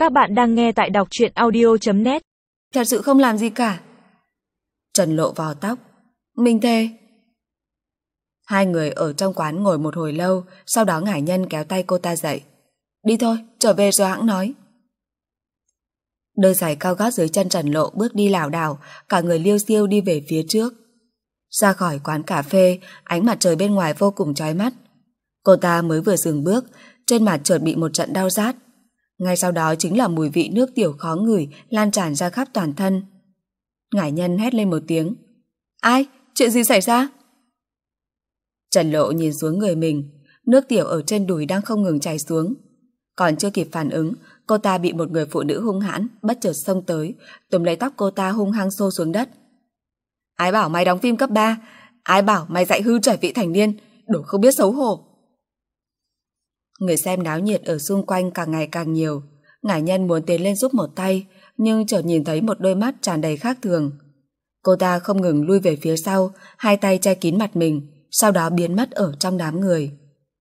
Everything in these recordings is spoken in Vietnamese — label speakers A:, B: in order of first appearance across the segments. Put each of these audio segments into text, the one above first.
A: Các bạn đang nghe tại đọc truyện audio.net.
B: Thật sự không làm gì cả. Trần Lộ vò tóc. Mình thề. Hai người ở trong quán ngồi một hồi lâu, sau đó Ngải Nhân kéo tay cô ta dậy. Đi thôi, trở về rồi hãng nói. Đôi giày cao gót dưới chân Trần Lộ bước đi lảo đảo, cả người liêu xiêu đi về phía trước. Ra khỏi quán cà phê, ánh mặt trời bên ngoài vô cùng chói mắt. Cô ta mới vừa dừng bước, trên mặt chợt bị một trận đau rát. Ngay sau đó chính là mùi vị nước tiểu khó ngửi lan tràn ra khắp toàn thân. Ngải Nhân hét lên một tiếng. Ai? Chuyện gì xảy ra? Trần Lộ nhìn xuống người mình, nước tiểu ở trên đùi đang không ngừng chảy xuống. Còn chưa kịp phản ứng, cô ta bị một người phụ nữ hung hãn bất chợt xông tới, túm lấy tóc cô ta hung hăng xô xuống đất. Ai bảo mày đóng phim cấp 3? Ai bảo mày dạy hư trẻ vị thành niên? Đồ không biết xấu hổ. Người xem náo nhiệt ở xung quanh càng ngày càng nhiều. Ngải Nhân muốn tiến lên giúp một tay, nhưng chợt nhìn thấy một đôi mắt tràn đầy khác thường. Cô ta không ngừng lui về phía sau, hai tay che kín mặt mình, sau đó biến mất ở trong đám người.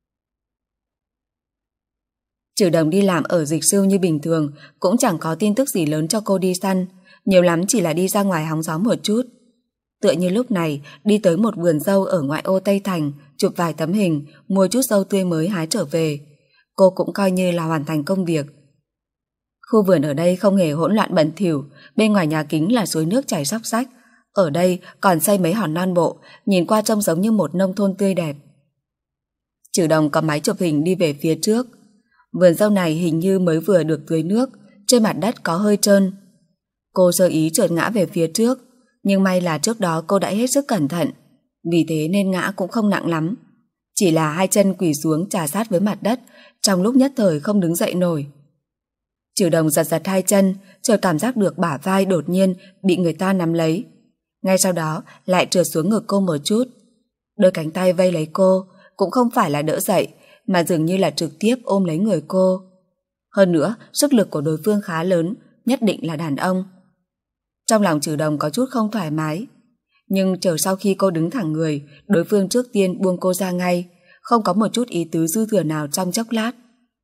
B: Trừ Đồng đi làm ở Dịch Sư như bình thường, cũng chẳng có tin tức gì lớn cho cô đi săn, nhiều lắm chỉ là đi ra ngoài hóng gió một chút. Tựa như lúc này, đi tới một vườn dâu ở ngoại ô Tây Thành, chụp vài tấm hình, mua chút dâu tươi mới hái trở về. Cô cũng coi như là hoàn thành công việc. Khu vườn ở đây không hề hỗn loạn bẩn thỉu, bên ngoài nhà kính là suối nước chảy xóc xách. Ở đây còn xây mấy hòn non bộ, nhìn qua trông giống như một nông thôn tươi đẹp. Trừ Đồng cầm máy chụp hình đi về phía trước. Vườn dâu này hình như mới vừa được tưới nước, trên mặt đất có hơi trơn. Cô sơ ý trượt ngã về phía trước, nhưng may là trước đó cô đã hết sức cẩn thận, vì thế nên ngã cũng không nặng lắm. Chỉ là hai chân quỳ xuống chà sát với mặt đất, trong lúc nhất thời không đứng dậy nổi. Trừ Đồng giật giật hai chân, chợt cảm giác được bả vai đột nhiên bị người ta nắm lấy. Ngay sau đó lại trượt xuống ngực cô một chút. Đôi cánh tay vây lấy cô, cũng không phải là đỡ dậy, mà dường như là trực tiếp ôm lấy người cô. Hơn nữa, sức lực của đối phương khá lớn, nhất định là đàn ông. Trong lòng Trừ Đồng có chút không thoải mái. Nhưng chờ sau khi cô đứng thẳng người, đối phương trước tiên buông cô ra ngay, không có một chút ý tứ dư thừa nào trong chốc lát.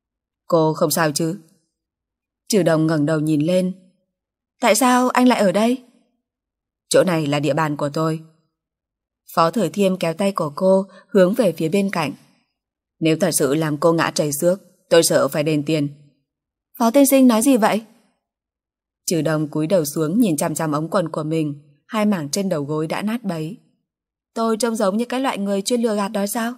B: Cô không sao chứ? Trừ Đồng ngẩng đầu nhìn lên. Tại sao anh lại ở đây? Chỗ này là địa bàn của tôi. Phó Thời Thiêm kéo tay của cô hướng về phía bên cạnh. Nếu thật sự làm cô ngã trầy xước, tôi sợ phải đền tiền. Phó tiên sinh nói gì vậy? Trừ Đồng cúi đầu xuống nhìn chằm chằm ống quần của mình, hai mảng trên đầu gối đã nát bấy. Tôi trông giống như cái loại người chuyên lừa gạt đó sao?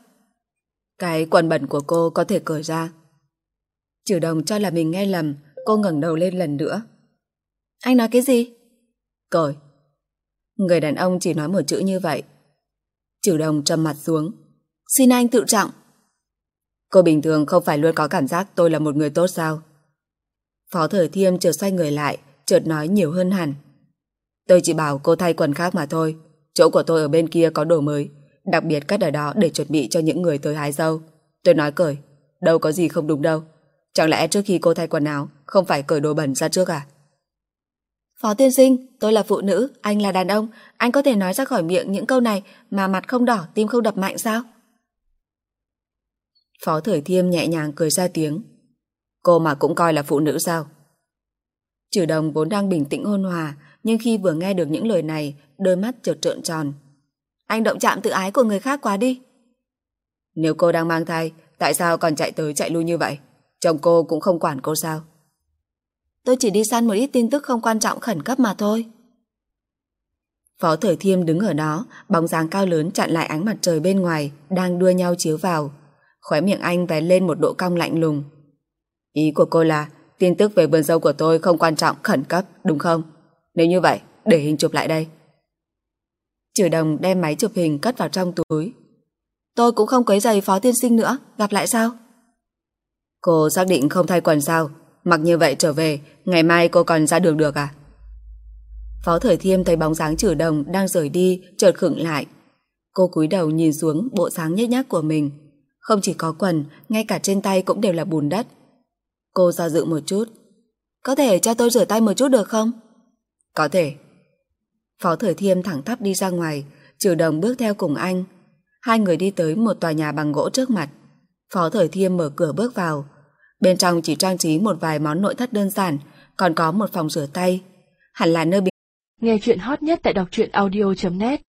B: Cái quần bẩn của cô có thể cởi ra. Trừ Đồng cho là mình nghe lầm, cô ngẩng đầu lên lần nữa. Anh nói cái gì? Cởi. Người đàn ông chỉ nói một chữ như vậy. Trừ Đồng trầm mặt xuống. Xin anh tự trọng. Cô bình thường không phải luôn có cảm giác tôi là một người tốt sao? Phó Thời Thiêm chợt xoay người lại, chợt nói nhiều hơn hẳn. Tôi chỉ bảo cô thay quần khác mà thôi. Chỗ của tôi ở bên kia có đồ mới, đặc biệt cất ở đó để chuẩn bị cho những người tới hái dâu. Tôi nói cởi, đâu có gì không đúng đâu. Chẳng lẽ trước khi cô thay quần áo không phải cởi đồ bẩn ra trước à? Phó tiên sinh, tôi là phụ nữ, anh là đàn ông, anh có thể nói ra khỏi miệng những câu này mà mặt không đỏ, tim không đập mạnh sao? Phó Thời Thiêm nhẹ nhàng cười ra tiếng. Cô mà cũng coi là phụ nữ sao? Trừ Đồng vốn đang bình tĩnh ôn hòa, nhưng khi vừa nghe được những lời này, đôi mắt chợt trợn tròn. Anh động chạm tự ái của người khác quá đi. Nếu cô đang mang thai, tại sao còn chạy tới chạy lui như vậy? Chồng cô cũng không quản cô sao? Tôi chỉ đi săn một ít tin tức không quan trọng khẩn cấp mà thôi. Phó Thời Thiêm đứng ở đó, bóng dáng cao lớn chặn lại ánh mặt trời bên ngoài đang đua nhau chiếu vào. Khóe miệng anh vén lên một độ cong lạnh lùng. Ý của cô là tin tức về vườn dâu của tôi không quan trọng khẩn cấp, đúng không? Nếu như vậy, để hình chụp lại đây. Trừ Đồng đem máy chụp hình cất vào trong túi. Tôi cũng không quấy rầy Phó tiên sinh nữa, gặp lại sau. Cô xác định không thay quần sao? Mặc như vậy trở về, ngày mai cô còn ra đường được à? Phó Thời Thiêm thấy bóng dáng Trừ Đồng đang rời đi, chợt khựng lại. Cô cúi đầu nhìn xuống bộ dáng nhếch nhác của mình. Không chỉ có quần, ngay cả trên tay cũng đều là bùn đất. Cô do dự một chút. Có thể cho tôi rửa tay một chút được không? Có thể. Phó Thời Thiêm thẳng tắp đi ra ngoài, Trừ Đồng bước theo cùng anh. Hai người đi tới một tòa nhà bằng gỗ trước mặt. Phó Thời Thiêm mở cửa bước vào. Bên trong chỉ trang trí một vài món nội thất đơn giản, còn có một phòng rửa tay. Hẳn là nơi
A: Nghe chuyện hot nhất tại đọc truyện audio.net